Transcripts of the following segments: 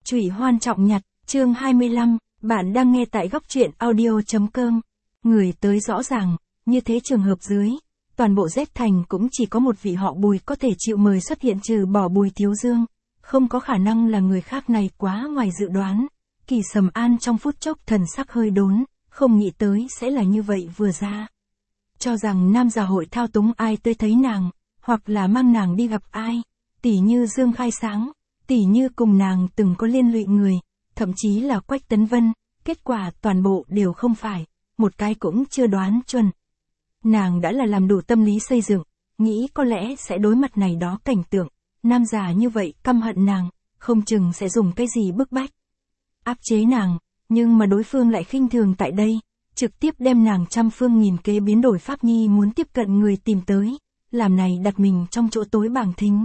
Trụy Hoan Trọng Nhặt, chương 25, bạn đang nghe tại góc truyện audio.com. Người tới rõ ràng, như thế trường hợp dưới, toàn bộ Z thành cũng chỉ có một vị họ Bùi có thể chịu mời xuất hiện trừ bỏ Bùi Thiếu Dương, không có khả năng là người khác này quá ngoài dự đoán. Kỳ Sầm An trong phút chốc thần sắc hơi đốn, không nghĩ tới sẽ là như vậy vừa ra. Cho rằng nam già hội thao túng ai tới thấy nàng, hoặc là mang nàng đi gặp ai, tỉ như Dương Khai Sáng, tỉ như cùng nàng từng có liên lụy người, thậm chí là Quách Tấn Vân, kết quả toàn bộ đều không phải, một cái cũng chưa đoán chuẩn. Nàng đã là làm đủ tâm lý xây dựng, nghĩ có lẽ sẽ đối mặt này đó cảnh tượng, nam già như vậy căm hận nàng, không chừng sẽ dùng cái gì bức bách, áp chế nàng, nhưng mà đối phương lại khinh thường tại đây, trực tiếp đem nàng trăm phương nghìn kế biến đổi pháp nhi muốn tiếp cận người tìm tới, làm này đặt mình trong chỗ tối bàng thính.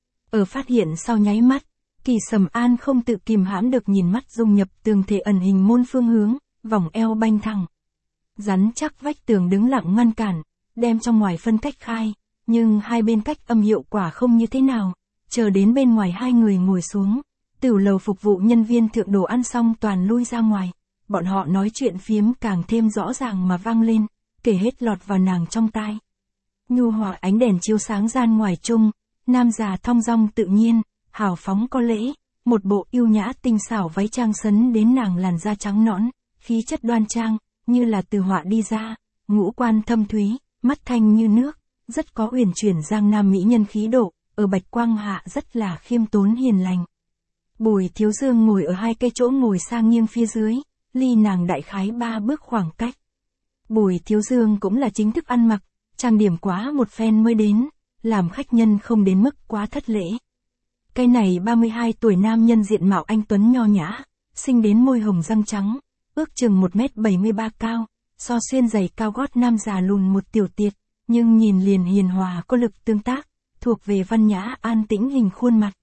Ở phát hiện sau nháy mắt, Kỳ Sầm An không tự kìm hãm được nhìn mắt dung nhập tường thể ẩn hình môn phương hướng, vòng eo banh thẳng. Rắn chắc vách tường đứng lặng ngăn cản, đem trong ngoài phân cách khai, nhưng hai bên cách âm hiệu quả không như thế nào, chờ đến bên ngoài hai người ngồi xuống, tửu lầu phục vụ nhân viên thượng đồ ăn xong toàn lui ra ngoài, bọn họ nói chuyện phiếm càng thêm rõ ràng mà vang lên, kể hết lọt vào nàng trong tai. Nhu hòa ánh đèn chiếu sáng gian ngoài chung, nam già thong dong tự nhiên, hào phóng có lễ, một bộ yêu nhã tinh xảo váy trang sấn đến nàng làn da trắng nõn, khí chất đoan trang, như là từ họa đi ra, ngũ quan thâm thúy, mắt thanh như nước, rất có uyển chuyển giang nam mỹ nhân khí độ, ở bạch quang hạ rất là khiêm tốn hiền lành. Bùi Thiếu Dương ngồi ở hai cây chỗ ngồi sang nghiêng phía dưới, ly nàng đại khái 3 bước khoảng cách. Bùi Thiếu Dương cũng là chính thức ăn mặc, trang điểm quá một phen mới đến, làm khách nhân không đến mức quá thất lễ. Cái này 32 tuổi nam nhân diện mạo anh tuấn nho nhã, sinh đến môi hồng răng trắng, ước chừng 1m73 cao, so xuyên giày cao gót nam già lùn một tiểu tiệt, nhưng nhìn liền hiền hòa có lực tương tác, thuộc về văn nhã an tĩnh hình khuôn mặt.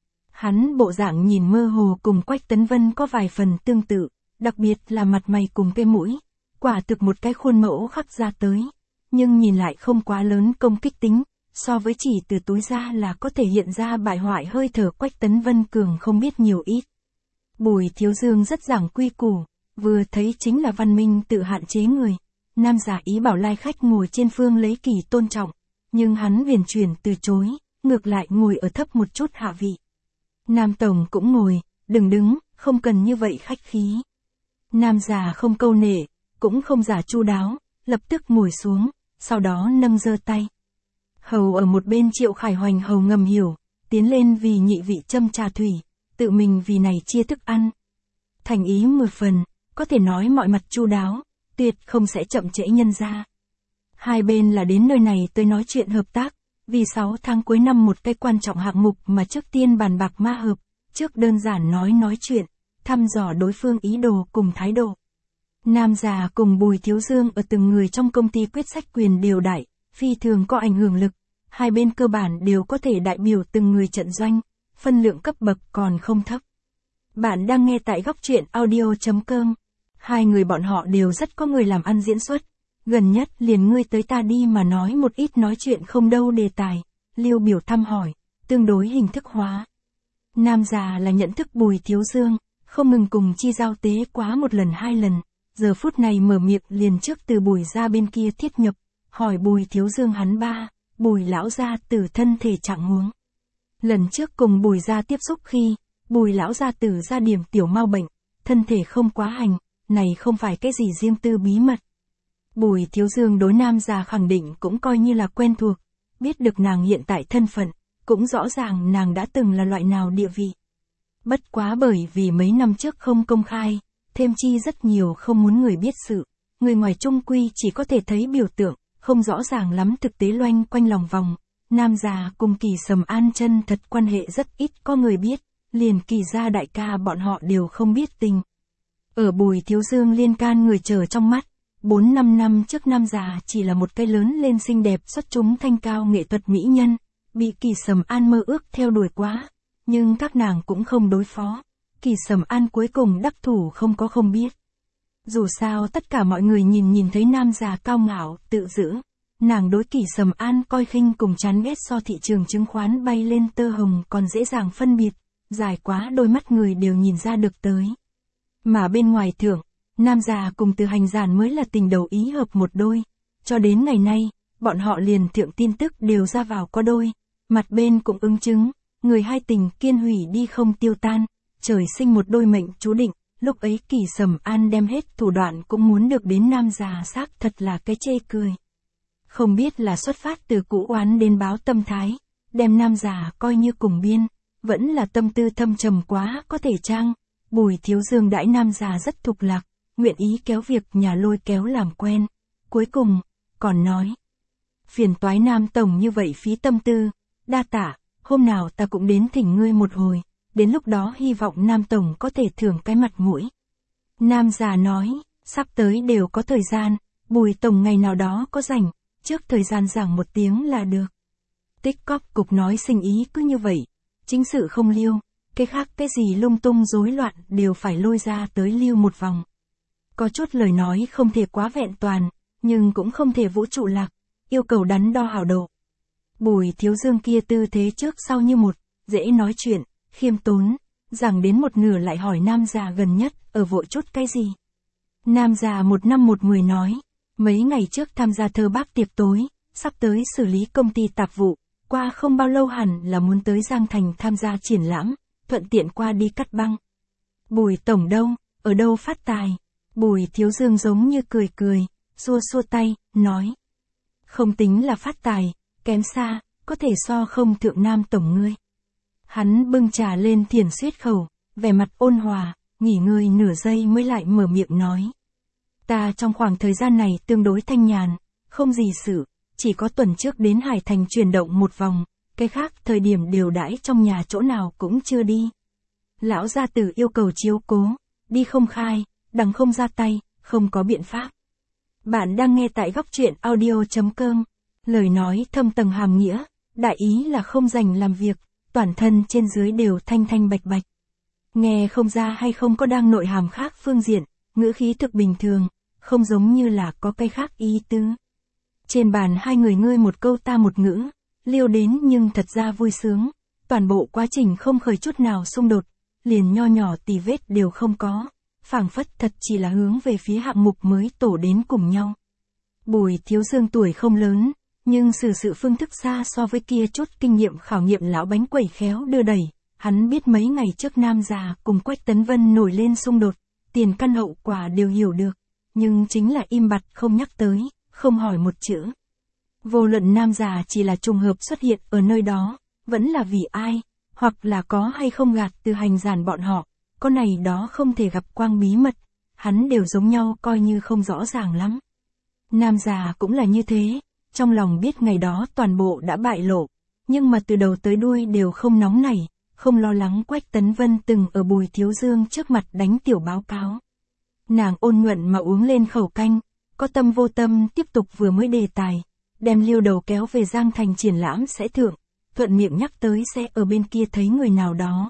Hắn bộ dạng nhìn mơ hồ cùng Quách Tấn Vân có vài phần tương tự, đặc biệt là mặt mày cùng cái mũi, quả thực một cái khuôn mẫu khắc ra tới, nhưng nhìn lại không quá lớn công kích tính, so với chỉ từ túi ra là có thể hiện ra bại hoại hơi thở Quách Tấn Vân cường không biết nhiều ít. Bùi Thiếu Dương rất giảng quy củ, vừa thấy chính là văn minh tự hạn chế người, nam giả ý bảo lai khách ngồi trên phương lấy kỳ tôn trọng, nhưng hắn viền chuyển từ chối, ngược lại ngồi ở thấp một chút hạ vị. Nam tổng cũng ngồi, đừng đứng, không cần như vậy khách khí. Nam già không câu nệ, cũng không giả chu đáo, lập tức ngồi xuống, sau đó nâng giơ tay. Hầu ở một bên Triệu Khải Hoành hầu ngầm hiểu, tiến lên vì nhị vị châm trà thủy, tự mình vì này chia thức ăn. Thành ý 10 phần, có thể nói mọi mặt chu đáo, tuyệt không sẽ chậm trễ nhân ra. Hai bên là đến nơi này tới nói chuyện hợp tác, vì 6 tháng cuối năm một cái quan trọng hạng mục mà trước tiên bàn bạc ma hợp, trước đơn giản nói chuyện, thăm dò đối phương ý đồ cùng thái độ. Nam già cùng Bùi Thiếu Dương ở từng người trong công ty quyết sách quyền đều đại, phi thường có ảnh hưởng lực, hai bên cơ bản đều có thể đại biểu từng người trận doanh, phân lượng cấp bậc còn không thấp. Bạn đang nghe tại góc truyện audio.com. Hai người bọn họ đều rất có người làm ăn diễn xuất, gần nhất liền ngươi tới ta đi mà nói một ít nói chuyện không đâu đề tài, liêu biểu thăm hỏi, tương đối hình thức hóa. Nam già là nhận thức Bùi Thiếu Dương, không ngừng cùng chi giao tế quá một lần hai lần, giờ phút này mở miệng liền trước từ Bùi ra bên kia thiết nhập, hỏi Bùi Thiếu Dương hắn ba, Bùi lão gia tử thân thể trạng huống. Lần trước cùng Bùi gia tiếp xúc khi, Bùi lão gia tử ra điểm tiểu mau bệnh, thân thể không quá hành, này không phải cái gì riêng tư bí mật. Bùi Thiếu Dương đối nam già khẳng định cũng coi như là quen thuộc, biết được nàng hiện tại thân phận, cũng rõ ràng nàng đã từng là loại nào địa vị. Bất quá bởi vì mấy năm trước không công khai, thêm chi rất nhiều không muốn người biết sự, người ngoài chung quy chỉ có thể thấy biểu tượng, không rõ ràng lắm thực tế loanh quanh lòng vòng. Nam già cùng Kỳ Sầm An chân thật quan hệ rất ít có người biết, liền Kỳ gia đại ca bọn họ đều không biết tình. Ở Bùi Thiếu Dương liên can người chờ trong mắt, 4-5 năm trước nam già chỉ là một cái lớn lên xinh đẹp xuất chúng thanh cao nghệ thuật mỹ nhân, bị Kỳ Sầm An mơ ước theo đuổi quá, nhưng các nàng cũng không đối phó. Kỳ Sầm An cuối cùng đắc thủ không biết. Dù sao tất cả mọi người nhìn thấy nam già cao ngạo, tự giữ, nàng đối Kỳ Sầm An coi khinh cùng chán ghét so thị trường chứng khoán bay lên tơ hồng còn dễ dàng phân biệt, dài quá đôi mắt người đều nhìn ra được tới. Mà bên ngoài thượng, nam già cùng Từ Hành Giản mới là tình đầu ý hợp một đôi. Cho đến ngày nay, bọn họ liền thượng tin tức đều ra vào có đôi. Mặt bên cũng ứng chứng, người hai tình kiên hủy đi không tiêu tan. Trời sinh một đôi mệnh chú định, lúc ấy Kỳ Sầm An đem hết thủ đoạn cũng muốn được đến nam già xác thật là cái chê cười. Không biết là xuất phát từ cũ oán đến báo tâm thái, đem nam già coi như cùng biên, vẫn là tâm tư thâm trầm quá có thể trang. Bùi Thiếu Dương đãi nam già rất thục lạc, nguyện ý kéo việc nhà lôi kéo làm quen. Cuối cùng, còn nói, phiền toái nam tổng như vậy phí tâm tư, đa tạ, hôm nào ta cũng đến thỉnh ngươi một hồi, đến lúc đó hy vọng nam tổng có thể thưởng cái mặt mũi. Nam già nói, sắp tới đều có thời gian, Bùi tổng ngày nào đó có rảnh, trước thời gian giảng một tiếng là được. Tích cóp cục nói sinh ý cứ như vậy, chính sự không liêu, cái khác cái gì lung tung rối loạn đều phải lôi ra tới liêu một vòng. Có chút lời nói không thể quá vẹn toàn, nhưng cũng không thể vũ trụ lạc, yêu cầu đắn đo hảo độ. Bùi Thiếu Dương kia tư thế trước sau như một, dễ nói chuyện, khiêm tốn, rằng đến một nửa lại hỏi nam già gần nhất, ở vội chút cái gì. Nam già một năm một mười nói, mấy ngày trước tham gia thơ bác tiệc tối, sắp tới xử lý công ty tạp vụ, qua không bao lâu hẳn là muốn tới Giang Thành tham gia triển lãm, thuận tiện qua đi cắt băng. Bùi tổng đâu, ở đâu phát tài? Bùi Thiếu Dương giống như cười cười, xua xua tay, nói. Không tính là phát tài, kém xa, có thể so không thượng nam tổng ngươi. Hắn bưng trà lên thiền suyết khẩu, vẻ mặt ôn hòa, nghỉ ngơi nửa giây mới lại mở miệng nói. Ta trong khoảng thời gian này tương đối thanh nhàn, không gì sự, chỉ có tuần trước đến Hải Thành chuyển động một vòng, cái khác thời điểm đều đãi trong nhà chỗ nào cũng chưa đi. Lão gia tử yêu cầu chiếu cố, đi không khai, đằng không ra tay, không có biện pháp. Bạn đang nghe tại góc truyện audio.com, lời nói thâm tầng hàm nghĩa, đại ý là không dành làm việc, toàn thân trên dưới đều thanh thanh bạch bạch. Nghe không ra hay không có đang nội hàm khác phương diện, ngữ khí thực bình thường, không giống như là có cái khác ý tứ. Trên bàn hai người ngươi một câu ta một ngữ, liêu đến nhưng thật ra vui sướng, toàn bộ quá trình không khởi chút nào xung đột, liền nho nhỏ tì vết đều không có, phảng phất thật chỉ là hướng về phía hạng mục mới tổ đến cùng nhau. Bùi Thiếu Dương tuổi không lớn, nhưng xử sự phương thức xa so với kia chút kinh nghiệm khảo nghiệm lão bánh quẩy khéo đưa đẩy, hắn biết mấy ngày trước nam già cùng Quách Tấn Vân nổi lên xung đột, tiền căn hậu quả đều hiểu được, nhưng chính là im bặt không nhắc tới, không hỏi một chữ. Vô luận nam già chỉ là trùng hợp xuất hiện ở nơi đó, vẫn là vì ai, hoặc là có hay không gạt Từ Hành Giản bọn họ, có này đó không thể gặp quang bí mật, hắn đều giống nhau coi như không rõ ràng lắm. Nam già cũng là như thế, trong lòng biết ngày đó toàn bộ đã bại lộ, nhưng mà từ đầu tới đuôi đều không nóng nảy, không lo lắng Quách Tấn Vân từng ở Bùi Thiếu Dương trước mặt đánh tiểu báo cáo. Nàng ôn nhuận mà uống lên khẩu canh, có tâm vô tâm tiếp tục vừa mới đề tài, đem Liêu Đầu kéo về Giang Thành triển lãm sẽ thượng, thuận miệng nhắc tới sẽ ở bên kia thấy người nào đó.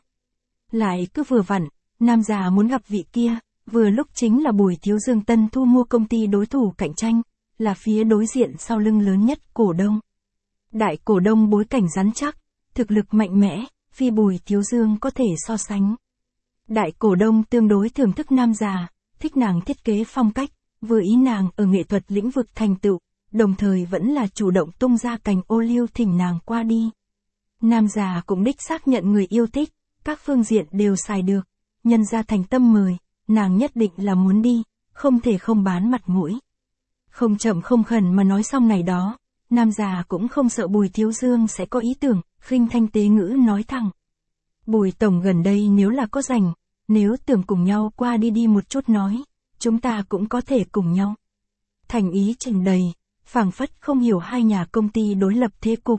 Lại cứ vừa vặn, nam già muốn gặp vị kia, vừa lúc chính là Bùi Thiếu Dương tân thu mua công ty đối thủ cạnh tranh, là phía đối diện sau lưng lớn nhất cổ đông. Đại cổ đông bối cảnh rắn chắc, thực lực mạnh mẽ, phi Bùi Thiếu Dương có thể so sánh. Đại cổ đông tương đối thưởng thức nam già, thích nàng thiết kế phong cách, vừa ý nàng ở nghệ thuật lĩnh vực thành tựu, đồng thời vẫn là chủ động tung ra cành ô liu thỉnh nàng qua đi. Nam già cũng đích xác nhận người yêu thích, các phương diện đều xài được, nhân ra thành tâm mời, nàng nhất định là muốn đi, không thể không bán mặt mũi. Không chậm không khẩn mà nói xong này đó, nam già cũng không sợ Bùi Thiếu Dương sẽ có ý tưởng, khinh thanh tế ngữ nói thẳng. Bùi tổng gần đây nếu là có rảnh, nếu tưởng cùng nhau qua đi một chút nói, chúng ta cũng có thể cùng nhau. Thành ý trình đầy, phảng phất không hiểu hai nhà công ty đối lập thế cục.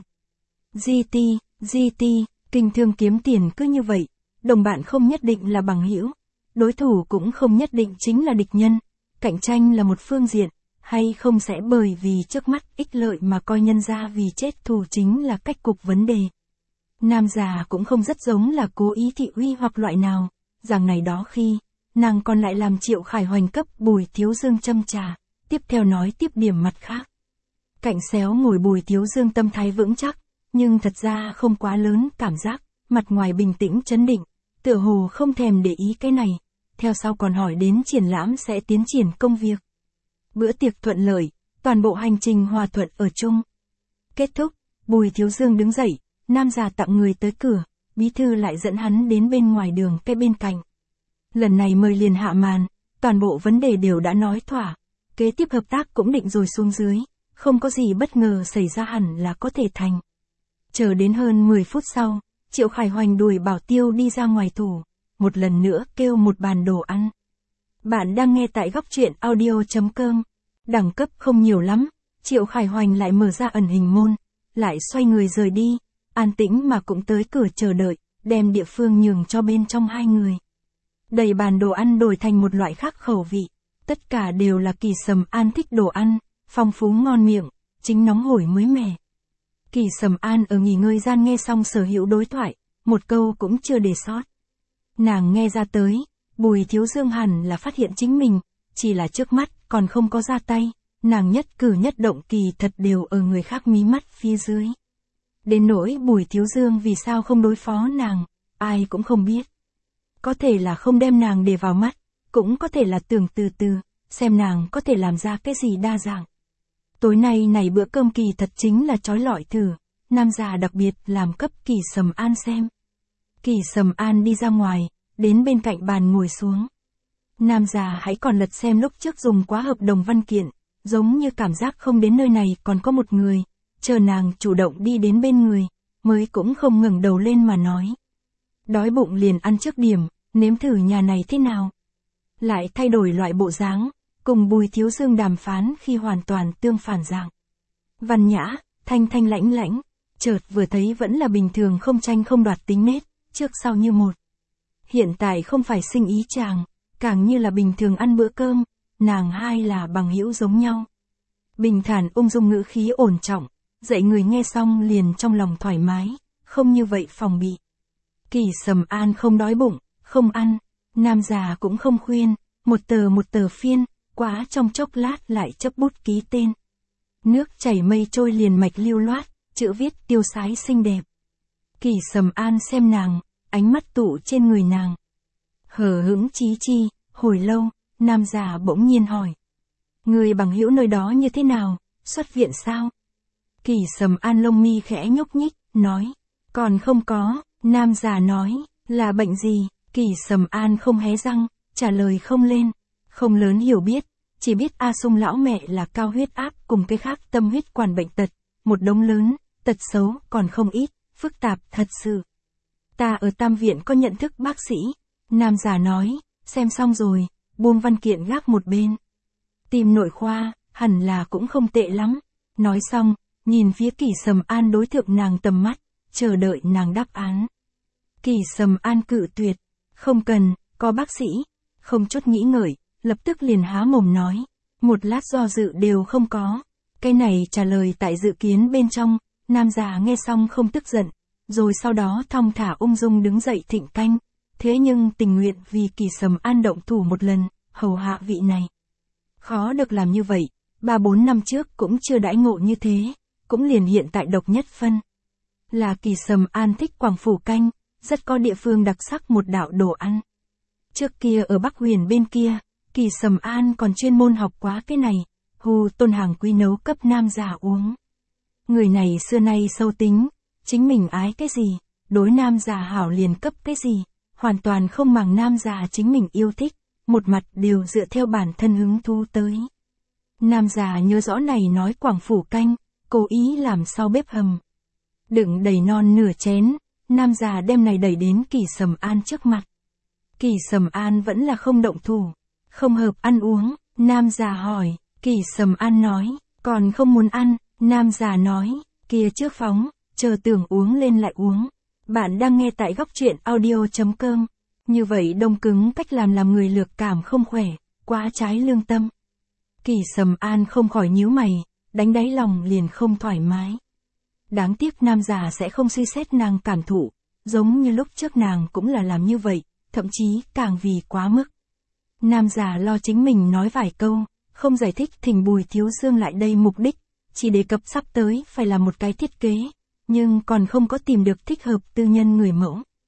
GT, kinh thương kiếm tiền cứ như vậy, đồng bạn không nhất định là bằng hữu, đối thủ cũng không nhất định chính là địch nhân, cạnh tranh là một phương diện, hay không sẽ bởi vì trước mắt ích lợi mà coi nhân ra vì chết thù chính là cách cục vấn đề. Nam già cũng không rất giống là cố ý thị uy hoặc loại nào, rằng này đó khi, nàng còn lại làm Triệu Khải Hoành cấp Bùi Thiếu Dương châm trà, tiếp theo nói tiếp điểm mặt khác. Cạnh xéo ngồi Bùi Thiếu Dương tâm thái vững chắc, nhưng thật ra không quá lớn cảm giác, mặt ngoài bình tĩnh chấn định, tựa hồ không thèm để ý cái này, theo sau còn hỏi đến triển lãm sẽ tiến triển công việc. Bữa tiệc thuận lợi, toàn bộ hành trình hòa thuận ở chung. Kết thúc, Bùi Thiếu Dương đứng dậy, nam già tặng người tới cửa, bí thư lại dẫn hắn đến bên ngoài đường cái bên cạnh. Lần này mời liền hạ màn, toàn bộ vấn đề đều đã nói thỏa, kế tiếp hợp tác cũng định rồi xuống dưới, không có gì bất ngờ xảy ra hẳn là có thể thành. Chờ đến hơn 10 phút sau, Triệu Khải Hoành đuổi Bảo Tiêu đi ra ngoài thủ, một lần nữa kêu một bàn đồ ăn. Bạn đang nghe tại góc truyện audio.com, đẳng cấp không nhiều lắm, Triệu Khải Hoành lại mở ra ẩn hình môn, lại xoay người rời đi, an tĩnh mà cũng tới cửa chờ đợi, đem địa phương nhường cho bên trong hai người. Đầy bàn đồ ăn đổi thành một loại khác khẩu vị, tất cả đều là Kỳ Sầm An thích đồ ăn, phong phú ngon miệng, chính nóng hổi mới mẻ. Kỳ Sầm An ở nghỉ ngơi gian nghe xong sở hữu đối thoại, một câu cũng chưa để sót. Nàng nghe ra tới, Bùi Thiếu Dương hẳn là phát hiện chính mình, chỉ là trước mắt còn không có ra tay, nàng nhất cử nhất động kỳ thật đều ở người khác mí mắt phía dưới. Đến nỗi Bùi Thiếu Dương vì sao không đối phó nàng, ai cũng không biết. Có thể là không đem nàng để vào mắt, cũng có thể là tưởng từ từ, xem nàng có thể làm ra cái gì đa dạng. Tối nay này bữa cơm kỳ thật chính là trói lọi thử, nam già đặc biệt làm cấp Kỳ Sầm An xem. Kỳ Sầm An đi ra ngoài, đến bên cạnh bàn ngồi xuống. Nam già hãy còn lật xem lúc trước dùng quá hợp đồng văn kiện, giống như cảm giác không đến nơi này còn có một người, chờ nàng chủ động đi đến bên người, mới cũng không ngẩng đầu lên mà nói. Đói bụng liền ăn trước điểm, nếm thử nhà này thế nào. Lại thay đổi loại bộ dáng, cùng Bùi Thiếu Dương đàm phán khi hoàn toàn tương phản dạng. Văn nhã, thanh thanh lãnh lãnh, chợt vừa thấy vẫn là bình thường không tranh không đoạt tính nết, trước sau như một. Hiện tại không phải sinh ý chàng, càng như là bình thường ăn bữa cơm, nàng hai là bằng hữu giống nhau. Bình thản ung dung ngữ khí ổn trọng, dạy người nghe xong liền trong lòng thoải mái, không như vậy phòng bị. Kỳ Sầm An không đói bụng, không ăn, nam già cũng không khuyên, một tờ phiên, quá trong chốc lát lại chấp bút ký tên. Nước chảy mây trôi liền mạch lưu loát, chữ viết tiêu sái xinh đẹp. Kỳ Sầm An xem nàng, ánh mắt tụ trên người nàng. Hờ hững chí chi, hồi lâu, nam già bỗng nhiên hỏi. Người bằng hữu nơi đó như thế nào, xuất viện sao? Kỳ Sầm An lông mi khẽ nhúc nhích, nói. Còn không có, nam già nói, là bệnh gì? Kỳ Sầm An không hé răng, trả lời không lên. Không lớn hiểu biết, chỉ biết A Sung lão mẹ là cao huyết áp cùng cái khác tâm huyết quản bệnh tật, một đống lớn, tật xấu còn không ít, phức tạp thật sự. Ta ở Tam Viện có nhận thức bác sĩ, nam già nói, xem xong rồi, buông văn kiện gác một bên. Tìm nội khoa, hẳn là cũng không tệ lắm. Nói xong, nhìn phía Kỳ Sầm An đối thượng nàng tầm mắt, chờ đợi nàng đáp án. Kỳ Sầm An cự tuyệt, không cần, có bác sĩ, không chút nghĩ ngợi, lập tức liền há mồm nói, một lát do dự đều không có. Cái này trả lời tại dự kiến bên trong, nam già nghe xong không tức giận, rồi sau đó thong thả ung dung đứng dậy thịnh canh, thế nhưng tình nguyện vì Kỳ Sầm An động thủ một lần, hầu hạ vị này. Khó được làm như vậy, 3-4 năm trước cũng chưa đãi ngộ như thế, cũng liền hiện tại độc nhất phân. Là Kỳ Sầm An thích Quảng Phủ canh, rất có địa phương đặc sắc một đạo đồ ăn. Trước kia ở Bắc Huyền bên kia, Kỳ Sầm An còn chuyên môn học quá cái này, hù Tôn Hàng Quý nấu cấp nam già uống. Người này xưa nay sâu tính, chính mình ái cái gì, đối nam già hảo liền cấp cái gì, hoàn toàn không màng nam già chính mình yêu thích, một mặt đều dựa theo bản thân hứng thú tới. Nam già nhớ rõ này nói Quảng Phủ canh, cố ý làm sau bếp hầm. Đựng đầy non nửa chén, nam già đem này đẩy đến Kỳ Sầm An trước mặt. Kỳ Sầm An vẫn là không động thủ, không hợp ăn uống, nam già hỏi, Kỳ Sầm An nói, còn không muốn ăn, nam già nói, kia trước phóng, chờ tưởng uống lên lại uống. Bạn đang nghe tại góc truyện audio.com, như vậy đông cứng cách làm người lược cảm không khỏe, quá trái lương tâm. Kỳ Sầm An không khỏi nhíu mày, đánh đáy lòng liền không thoải mái. Đáng tiếc nam già sẽ không suy xét nàng cảm thụ, giống như lúc trước nàng cũng là làm như vậy, thậm chí càng vì quá mức. Nam già lo chính mình nói vài câu, không giải thích thỉnh Bùi Thiếu Dương lại đây mục đích, chỉ đề cập sắp tới phải là một cái thiết kế, nhưng còn không có tìm được thích hợp tư nhân người mẫu.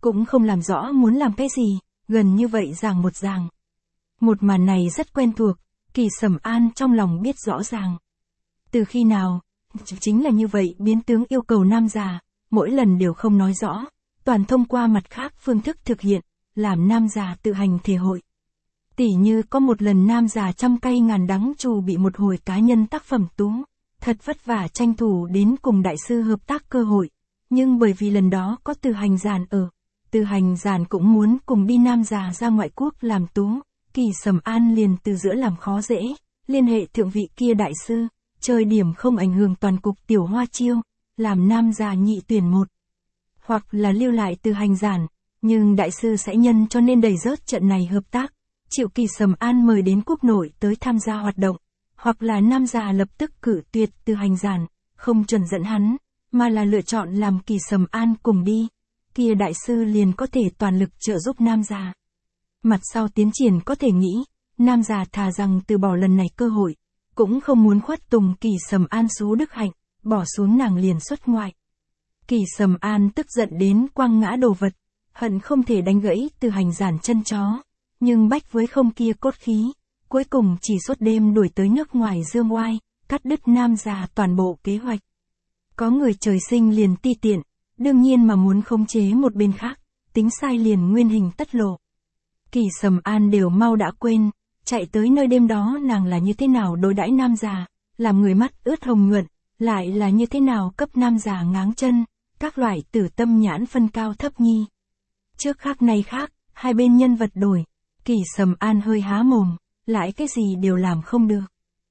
cũng không làm rõ muốn làm cái gì, gần như vậy ràng một ràng. Một màn này rất quen thuộc, Kỳ Sầm An trong lòng biết rõ ràng. Từ khi nào, chính là như vậy biến tướng yêu cầu nam già, mỗi lần đều không nói rõ, toàn thông qua mặt khác phương thức thực hiện, làm nam già tự hành thể hội. Tỉ như có một lần nam già trăm cay ngàn đắng trù bị một hồi cá nhân tác phẩm tú, thật vất vả tranh thủ đến cùng đại sư hợp tác cơ hội, nhưng bởi vì lần đó có Từ Hành Giản ở, Từ Hành Giản cũng muốn cùng đi nam già ra ngoại quốc làm tú, Kỳ Sầm An liền từ giữa làm khó dễ, liên hệ thượng vị kia đại sư, chơi điểm không ảnh hưởng toàn cục tiểu hoa chiêu, làm nam già nhị tuyển một. Hoặc là lưu lại Từ Hành Giản, nhưng đại sư sẽ nhân cho nên đẩy rớt trận này hợp tác, chịu Kỳ Sầm An mời đến quốc nội tới tham gia hoạt động, hoặc là nam già lập tức cử tuyệt Từ Hành Giản, không chuẩn dẫn hắn, mà là lựa chọn làm Kỳ Sầm An cùng đi, kia đại sư liền có thể toàn lực trợ giúp nam già. Mặt sau tiến triển có thể nghĩ, nam già thà rằng từ bỏ lần này cơ hội, cũng không muốn khuất tùng Kỳ Sầm An số đức hạnh, bỏ xuống nàng liền xuất ngoại. Kỳ Sầm An tức giận đến quăng ngã đồ vật, hận không thể đánh gãy Từ Hành Giản chân chó, nhưng bách với không kia cốt khí, cuối cùng chỉ suốt đêm đuổi tới nước ngoài dương oai, cắt đứt nam già toàn bộ kế hoạch. Có người trời sinh liền ti tiện, đương nhiên mà muốn khống chế một bên khác, tính sai liền nguyên hình tất lộ. Kỳ Sầm An đều mau đã quên, chạy tới nơi đêm đó nàng là như thế nào đối đãi nam già, làm người mắt ướt hồng nhuận, lại là như thế nào cấp nam già ngáng chân, các loại tử tâm nhãn phân cao thấp nhi. Trước khác nay khác, hai bên nhân vật đổi, Kỳ Sầm An hơi há mồm, lại cái gì đều làm không được.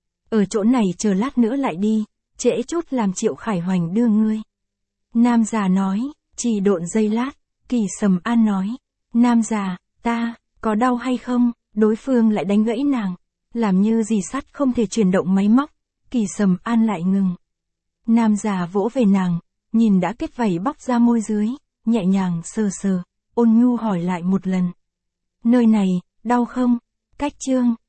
Ở chỗ này chờ lát nữa lại đi, trễ chút làm Triệu Khải Hoành đưa ngươi. Nam già nói, chỉ độn giây lát, Kỳ Sầm An nói, nam già, ta, có đau hay không, đối phương lại đánh gãy nàng, làm như gì sắt không thể chuyển động máy móc, Kỳ Sầm An lại ngừng. Nam già vỗ về nàng, nhìn đã kết vảy bóc ra môi dưới, nhẹ nhàng sờ sờ, ôn nhu hỏi lại một lần. Nơi này, đau không? Cách chương